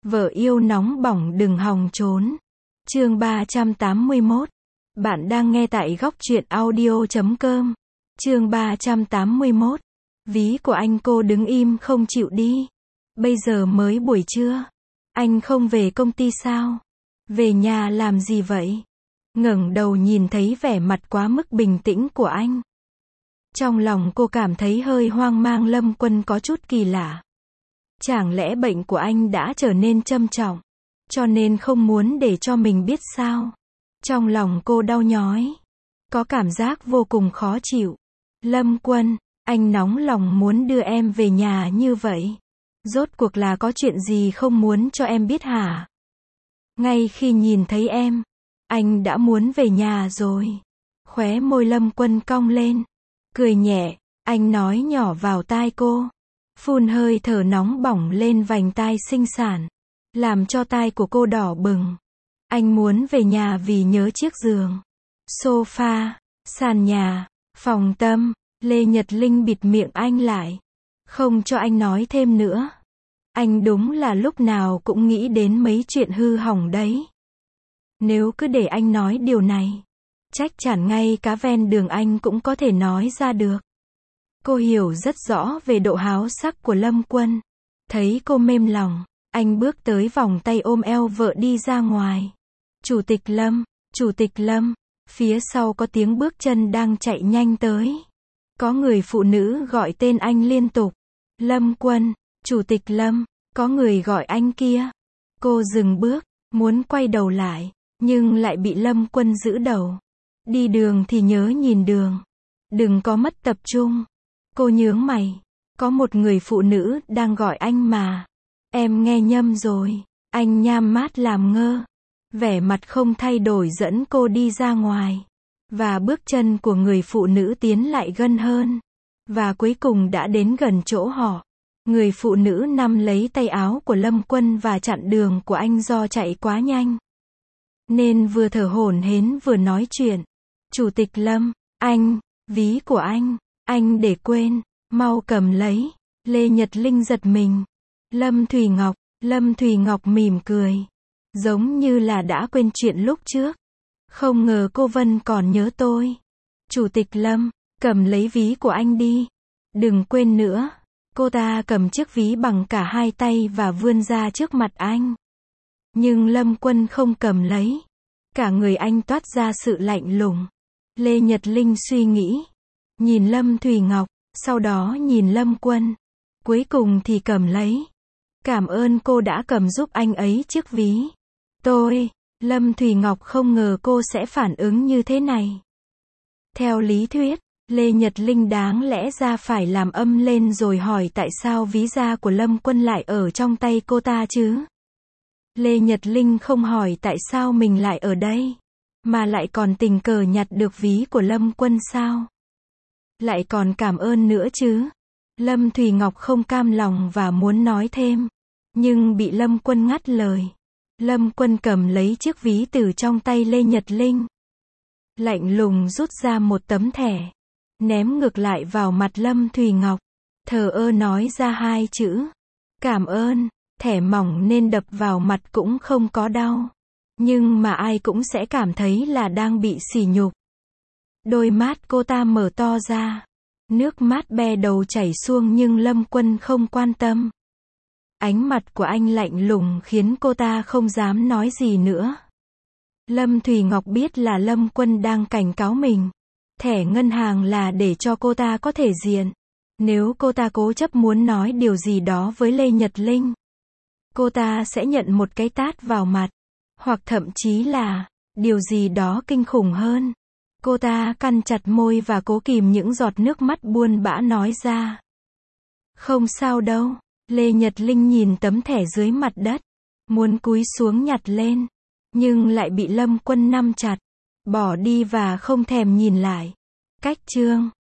Vợ yêu nóng bỏng đừng hòng trốn. Chương 381. Bạn đang nghe tại góc truyện audio.com. Chương 381. Ví của anh. Cô đứng im không chịu đi. Bây giờ mới buổi trưa. Anh không về công ty sao? Về nhà làm gì vậy? Ngẩng đầu nhìn thấy vẻ mặt quá mức bình tĩnh của anh. Trong lòng cô cảm thấy hơi hoang mang. Lâm Quân có chút kỳ lạ. Chẳng lẽ bệnh của anh đã trở nên trầm trọng, cho nên không muốn để cho mình biết sao? Trong lòng cô đau nhói, có cảm giác vô cùng khó chịu. Lâm Quân, anh nóng lòng muốn đưa em về nhà như vậy. Rốt cuộc là có chuyện gì không muốn cho em biết hả? Ngay khi nhìn thấy em, anh đã muốn về nhà rồi. Khóe môi Lâm Quân cong lên, cười nhẹ, anh nói nhỏ vào tai cô. Phun hơi thở nóng bỏng lên vành tai xinh xắn, làm cho tai của cô đỏ bừng. Anh muốn về nhà vì nhớ chiếc giường, sofa, sàn nhà, phòng tâm. Lê Nhật Linh bịt miệng anh lại, không cho anh nói thêm nữa. Anh đúng là lúc nào cũng nghĩ đến mấy chuyện hư hỏng đấy. Nếu cứ để anh nói điều này, chắc chắn ngay cả ven đường anh cũng có thể nói ra được. Cô hiểu rất rõ về độ háo sắc của Lâm Quân. Thấy cô mềm lòng, anh bước tới vòng tay ôm eo vợ đi ra ngoài. Chủ tịch Lâm, phía sau có tiếng bước chân đang chạy nhanh tới. Có người phụ nữ gọi tên anh liên tục. Lâm Quân, Chủ tịch Lâm, có người gọi anh kia. Cô dừng bước, muốn quay đầu lại, nhưng lại bị Lâm Quân giữ đầu. Đi đường thì nhớ nhìn đường, đừng có mất tập trung. Cô nhướng mày, có một người phụ nữ đang gọi anh mà. Em nghe nhầm rồi. Anh nhắm mắt làm ngơ, vẻ mặt không thay đổi dẫn cô đi ra ngoài. Và bước chân của người phụ nữ tiến lại gần hơn. Và cuối cùng đã đến gần chỗ họ. Người phụ nữ nắm lấy tay áo của Lâm Quân và chặn đường của anh do chạy quá nhanh. Nên vừa thở hổn hển vừa nói chuyện. Chủ tịch Lâm, anh, ví của anh để quên, mau cầm lấy. Lê Nhật Linh giật mình. Lâm Thùy Ngọc mỉm cười, giống như là đã quên chuyện lúc trước. Không ngờ cô Vân còn nhớ tôi. Chủ tịch Lâm, cầm lấy ví của anh đi. Đừng quên nữa. Cô ta cầm chiếc ví bằng cả hai tay và vươn ra trước mặt anh. Nhưng Lâm Quân không cầm lấy. Cả người anh toát ra sự lạnh lùng. Lê Nhật Linh suy nghĩ, nhìn Lâm Thùy Ngọc, sau đó nhìn Lâm Quân. Cuối cùng thì cầm lấy. Cảm ơn cô đã cầm giúp anh ấy chiếc ví. Lâm Thùy Ngọc không ngờ cô sẽ phản ứng như thế này. Theo lý thuyết, Lê Nhật Linh đáng lẽ ra phải làm âm lên rồi hỏi tại sao ví da của Lâm Quân lại ở trong tay cô ta chứ. Lê Nhật Linh không hỏi tại sao mình lại ở đây, mà lại còn tình cờ nhặt được ví của Lâm Quân sao. Lại còn cảm ơn nữa chứ. Lâm Thùy Ngọc không cam lòng và muốn nói thêm, nhưng bị Lâm Quân ngắt lời. Lâm Quân cầm lấy chiếc ví từ trong tay Lê Nhật Linh. Lạnh lùng rút ra một tấm thẻ, ném ngược lại vào mặt Lâm Thùy Ngọc. Thờ ơ nói ra hai chữ, cảm ơn. Thẻ mỏng nên đập vào mặt cũng không có đau, nhưng mà ai cũng sẽ cảm thấy là đang bị sỉ nhục. Đôi mắt cô ta mở to ra, nước mắt be đầu chảy xuông nhưng Lâm Quân không quan tâm. Ánh mặt của anh lạnh lùng khiến cô ta không dám nói gì nữa. Lâm Thùy Ngọc biết là Lâm Quân đang cảnh cáo mình. Thẻ ngân hàng là để cho cô ta có thể diện. Nếu cô ta cố chấp muốn nói điều gì đó với Lê Nhật Linh, cô ta sẽ nhận một cái tát vào mặt. Hoặc thậm chí là điều gì đó kinh khủng hơn. Cô ta cắn chặt môi và cố kìm những giọt nước mắt buồn bã nói ra. Không sao đâu. Lê Nhật Linh nhìn tấm thẻ dưới mặt đất, muốn cúi xuống nhặt lên, nhưng lại bị Lâm Quân nắm chặt, bỏ đi và không thèm nhìn lại. Cách chương